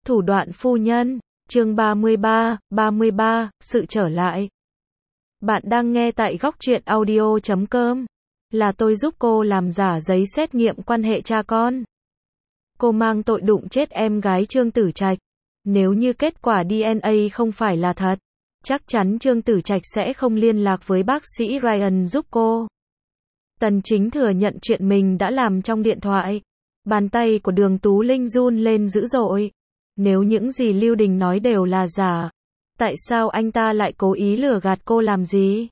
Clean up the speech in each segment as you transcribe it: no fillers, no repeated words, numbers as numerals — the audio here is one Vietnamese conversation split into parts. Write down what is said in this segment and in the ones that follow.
Thủ đoạn phu nhân, chương 33, sự trở lại. Bạn đang nghe tại góc truyện audio.com. Là tôi giúp cô làm giả giấy xét nghiệm quan hệ cha con. Cô mang tội đụng chết em gái Trương Tử Trạch. Nếu như kết quả DNA không phải là thật, chắc chắn Trương Tử Trạch sẽ không liên lạc với bác sĩ Ryan giúp cô. Tần Chính thừa nhận chuyện mình đã làm trong điện thoại. Bàn tay của Đường Tú Linh run lên dữ dội. Nếu những gì Lưu Đình nói đều là giả, tại sao anh ta lại cố ý lừa gạt cô làm gì?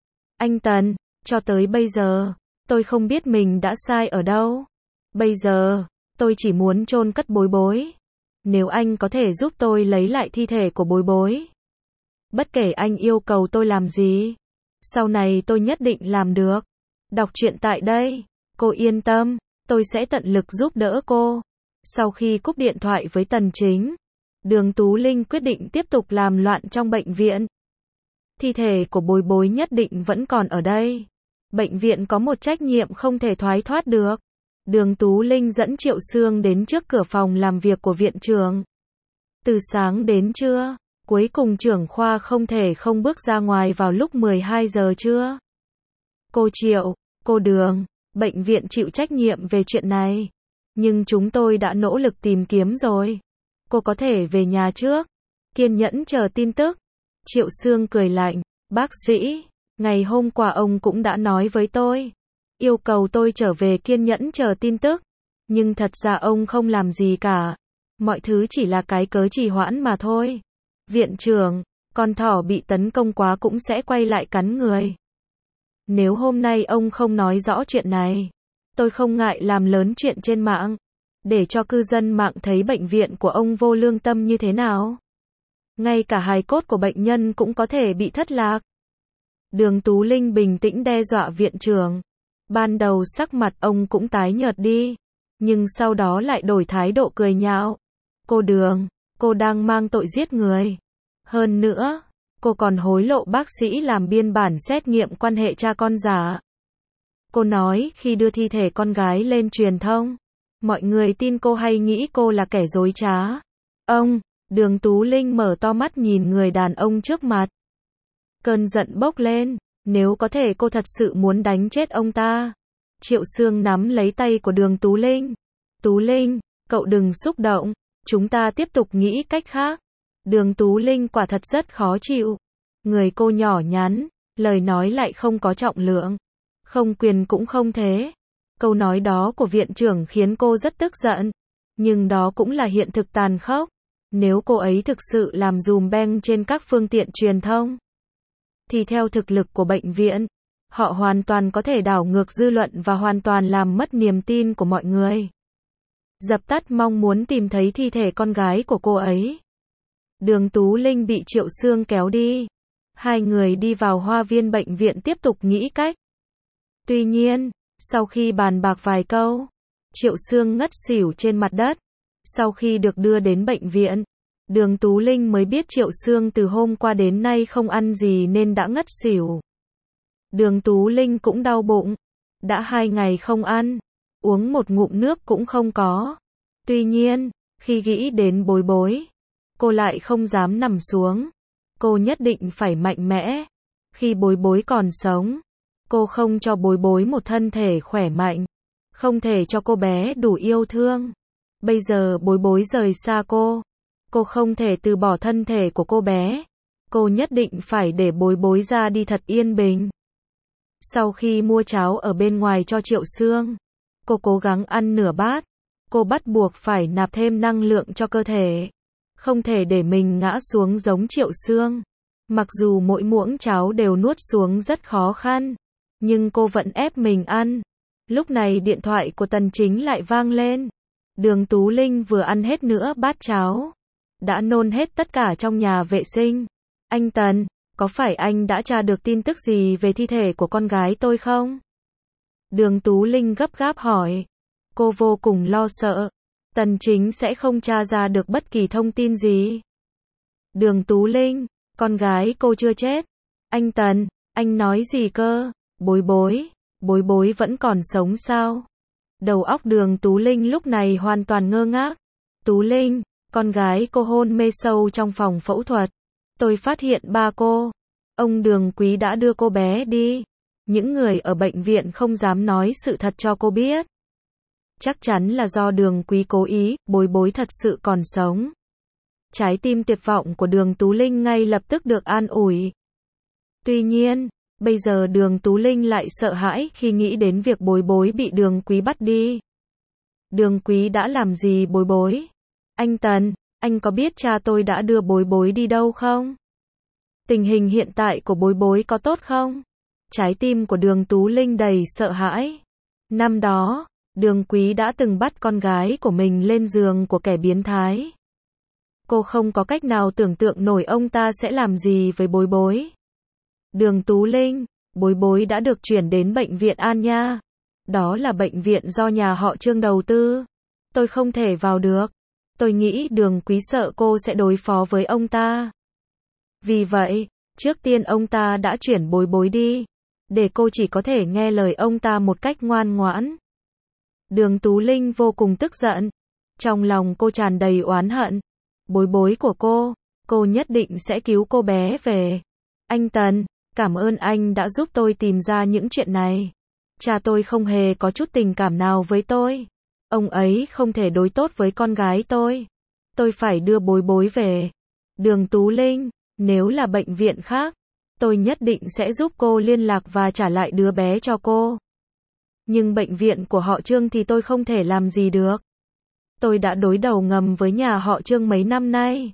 Anh Tần, cho tới bây giờ, tôi không biết mình đã sai ở đâu. Bây giờ, tôi chỉ muốn chôn cất Bối Bối. Nếu anh có thể giúp tôi lấy lại thi thể của Bối Bối, bất kể anh yêu cầu tôi làm gì, sau này tôi nhất định làm được. Đọc truyện tại đây, cô yên tâm, tôi sẽ tận lực giúp đỡ cô. Sau khi cúp điện thoại với Tần Chính, Đường Tú Linh quyết định tiếp tục làm loạn trong bệnh viện. Thi thể của Bối Bối nhất định vẫn còn ở đây. Bệnh viện có một trách nhiệm không thể thoái thoát được. Đường Tú Linh dẫn Triệu Sương đến trước cửa phòng làm việc của viện trưởng. Từ sáng đến trưa, cuối cùng trưởng khoa không thể không bước ra ngoài vào lúc 12 giờ trưa. Cô Triệu, cô Đường, bệnh viện chịu trách nhiệm về chuyện này. Nhưng chúng tôi đã nỗ lực tìm kiếm rồi. Cô có thể về nhà trước. Kiên nhẫn chờ tin tức. Triệu Sương cười lạnh. Bác sĩ, ngày hôm qua ông cũng đã nói với tôi. Yêu cầu tôi trở về kiên nhẫn chờ tin tức. Nhưng thật ra ông không làm gì cả. Mọi thứ chỉ là cái cớ trì hoãn mà thôi. Viện trưởng, con thỏ bị tấn công quá cũng sẽ quay lại cắn người. Nếu hôm nay ông không nói rõ chuyện này, tôi không ngại làm lớn chuyện trên mạng, để cho cư dân mạng thấy bệnh viện của ông vô lương tâm như thế nào. Ngay cả hài cốt của bệnh nhân cũng có thể bị thất lạc. Đường Tú Linh bình tĩnh đe dọa viện trưởng. Ban đầu sắc mặt ông cũng tái nhợt đi, nhưng sau đó lại đổi thái độ cười nhạo. Cô Đường, cô đang mang tội giết người. Hơn nữa, cô còn hối lộ bác sĩ làm biên bản xét nghiệm quan hệ cha con giả. Cô nói khi đưa thi thể con gái lên truyền thông, mọi người tin cô hay nghĩ cô là kẻ dối trá. Ông, Đường Tú Linh mở to mắt nhìn người đàn ông trước mặt. Cơn giận bốc lên, nếu có thể cô thật sự muốn đánh chết ông ta. Triệu Sương nắm lấy tay của Đường Tú Linh. Tú Linh, cậu đừng xúc động, chúng ta tiếp tục nghĩ cách khác. Đường Tú Linh quả thật rất khó chịu. Người cô nhỏ nhắn, lời nói lại không có trọng lượng. Không quyền cũng không thế. Câu nói đó của viện trưởng khiến cô rất tức giận. Nhưng đó cũng là hiện thực tàn khốc. Nếu cô ấy thực sự làm dùm beng trên các phương tiện truyền thông, thì theo thực lực của bệnh viện, họ hoàn toàn có thể đảo ngược dư luận và hoàn toàn làm mất niềm tin của mọi người. Dập tắt mong muốn tìm thấy thi thể con gái của cô ấy. Đường Tú Linh bị Triệu Sương kéo đi. Hai người đi vào hoa viên bệnh viện tiếp tục nghĩ cách. Tuy nhiên, sau khi bàn bạc vài câu, Triệu Sương ngất xỉu trên mặt đất. Sau khi được đưa đến bệnh viện, Đường Tú Linh mới biết Triệu Sương từ hôm qua đến nay không ăn gì nên đã ngất xỉu. Đường Tú Linh cũng đau bụng. Đã 2 ngày không ăn, uống một ngụm nước cũng không có. Tuy nhiên, khi nghĩ đến Bối Bối, cô lại không dám nằm xuống. Cô nhất định phải mạnh mẽ. Khi Bối Bối còn sống, cô không cho Bối Bối một thân thể khỏe mạnh. Không thể cho cô bé đủ yêu thương. Bây giờ Bối Bối rời xa cô. Cô không thể từ bỏ thân thể của cô bé. Cô nhất định phải để Bối Bối ra đi thật yên bình. Sau khi mua cháo ở bên ngoài cho Triệu Sương, cô cố gắng ăn nửa bát. Cô bắt buộc phải nạp thêm năng lượng cho cơ thể. Không thể để mình ngã xuống giống Triệu Sương. Mặc dù mỗi muỗng cháo đều nuốt xuống rất khó khăn, nhưng cô vẫn ép mình ăn. Lúc này điện thoại của Tần Chính lại vang lên. Đường Tú Linh vừa ăn hết nửa bát cháo, đã nôn hết tất cả trong nhà vệ sinh. Anh Tần, có phải anh đã tra được tin tức gì về thi thể của con gái tôi không? Đường Tú Linh gấp gáp hỏi. Cô vô cùng lo sợ. Tần Chính sẽ không tra ra được bất kỳ thông tin gì. Đường Tú Linh, con gái cô chưa chết. Anh Tần, anh nói gì cơ? Bối Bối vẫn còn sống sao? Đầu óc Đường Tú Linh lúc này hoàn toàn ngơ ngác. Tú Linh, Con gái cô hôn mê sâu trong phòng phẫu thuật. Tôi phát hiện ba cô. Ông Đường Quý đã đưa cô bé đi. Những người ở bệnh viện không dám nói sự thật cho cô biết. Chắc chắn là do Đường Quý cố ý, Bối Bối thật sự còn sống. Trái tim tuyệt vọng của Đường Tú Linh ngay lập tức được an ủi. Tuy nhiên, bây giờ Đường Tú Linh lại sợ hãi khi nghĩ đến việc Bối Bối bị Đường Quý bắt đi. Đường Quý đã làm gì Bối Bối? Anh Tần, anh có biết cha tôi đã đưa Bối Bối đi đâu không? Tình hình hiện tại của Bối Bối có tốt không? Trái tim của Đường Tú Linh đầy sợ hãi. Năm đó, Đường Quý đã từng bắt con gái của mình lên giường của kẻ biến thái. Cô không có cách nào tưởng tượng nổi ông ta sẽ làm gì với Bối Bối. Đường Tú Linh, Bối Bối đã được chuyển đến bệnh viện An Nha. Đó là bệnh viện do nhà họ Trương đầu tư. Tôi không thể vào được. Tôi nghĩ Đường Quý sợ cô sẽ đối phó với ông ta. Vì vậy, trước tiên ông ta đã chuyển Bối Bối đi, để cô chỉ có thể nghe lời ông ta một cách ngoan ngoãn. Đường Tú Linh vô cùng tức giận. Trong lòng cô tràn đầy oán hận. Bối Bối của cô nhất định sẽ cứu cô bé về. Anh Tần, cảm ơn anh đã giúp tôi tìm ra những chuyện này. Cha tôi không hề có chút tình cảm nào với tôi. Ông ấy không thể đối tốt với con gái tôi. Tôi phải đưa Bối Bối về. Đường Tú Linh, nếu là bệnh viện khác, tôi nhất định sẽ giúp cô liên lạc và trả lại đứa bé cho cô. Nhưng bệnh viện của họ Trương thì tôi không thể làm gì được. Tôi đã đối đầu ngầm với nhà họ Trương mấy năm nay.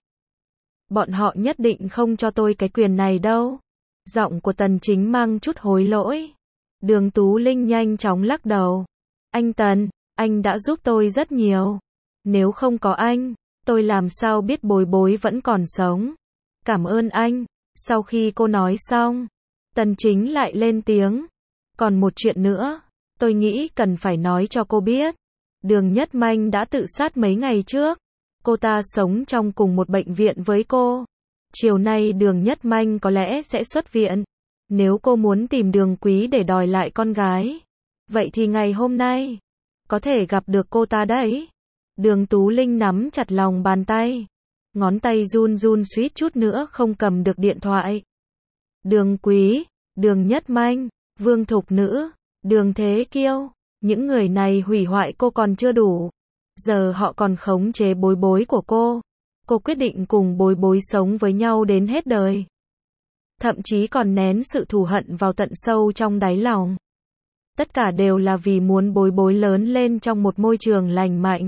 Bọn họ nhất định không cho tôi cái quyền này đâu. Giọng của Tần Chính mang chút hối lỗi. Đường Tú Linh nhanh chóng lắc đầu. Anh Tần, anh đã giúp tôi rất nhiều. Nếu không có anh, tôi làm sao biết Bối Bối vẫn còn sống. Cảm ơn anh. Sau khi cô nói xong, Tần Chính lại lên tiếng. Còn một chuyện nữa, tôi nghĩ cần phải nói cho cô biết. Đường Nhất Manh đã tự sát mấy ngày trước. Cô ta sống trong cùng một bệnh viện với cô. Chiều nay Đường Nhất Manh có lẽ sẽ xuất viện. Nếu cô muốn tìm Đường Quý để đòi lại con gái, vậy thì ngày hôm nay có thể gặp được cô ta đấy. Đường Tú Linh nắm chặt lòng bàn tay. Ngón tay run run suýt chút nữa không cầm được điện thoại. Đường Quý, Đường Nhất Manh, Vương Thục Nữ, Đường Thế Kiêu, những người này hủy hoại cô còn chưa đủ. Giờ họ còn khống chế Bối Bối của cô. Cô quyết định cùng Bối Bối sống với nhau đến hết đời. Thậm chí còn nén sự thù hận vào tận sâu trong đáy lòng. Tất cả đều là vì muốn Bối Bối lớn lên trong một môi trường lành mạnh.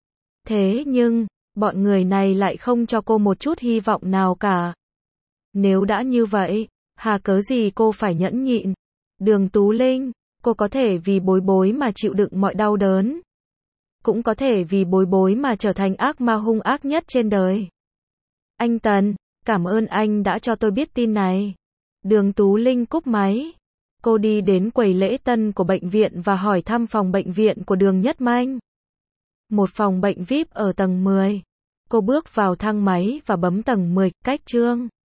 Thế nhưng, bọn người này lại không cho cô một chút hy vọng nào cả. Nếu đã như vậy, hà cớ gì cô phải nhẫn nhịn? Đường Tú Linh, cô có thể vì Bối Bối mà chịu đựng mọi đau đớn. Cũng có thể vì Bối Bối mà trở thành ác ma hung ác nhất trên đời. Anh Tần, cảm ơn anh đã cho tôi biết tin này. Đường Tú Linh cúp máy. Cô đi đến quầy lễ tân của bệnh viện và hỏi thăm phòng bệnh viện của Đường Nhất Manh. Một phòng bệnh VIP ở tầng 10. Cô bước vào thang máy và bấm tầng 10, cách Trương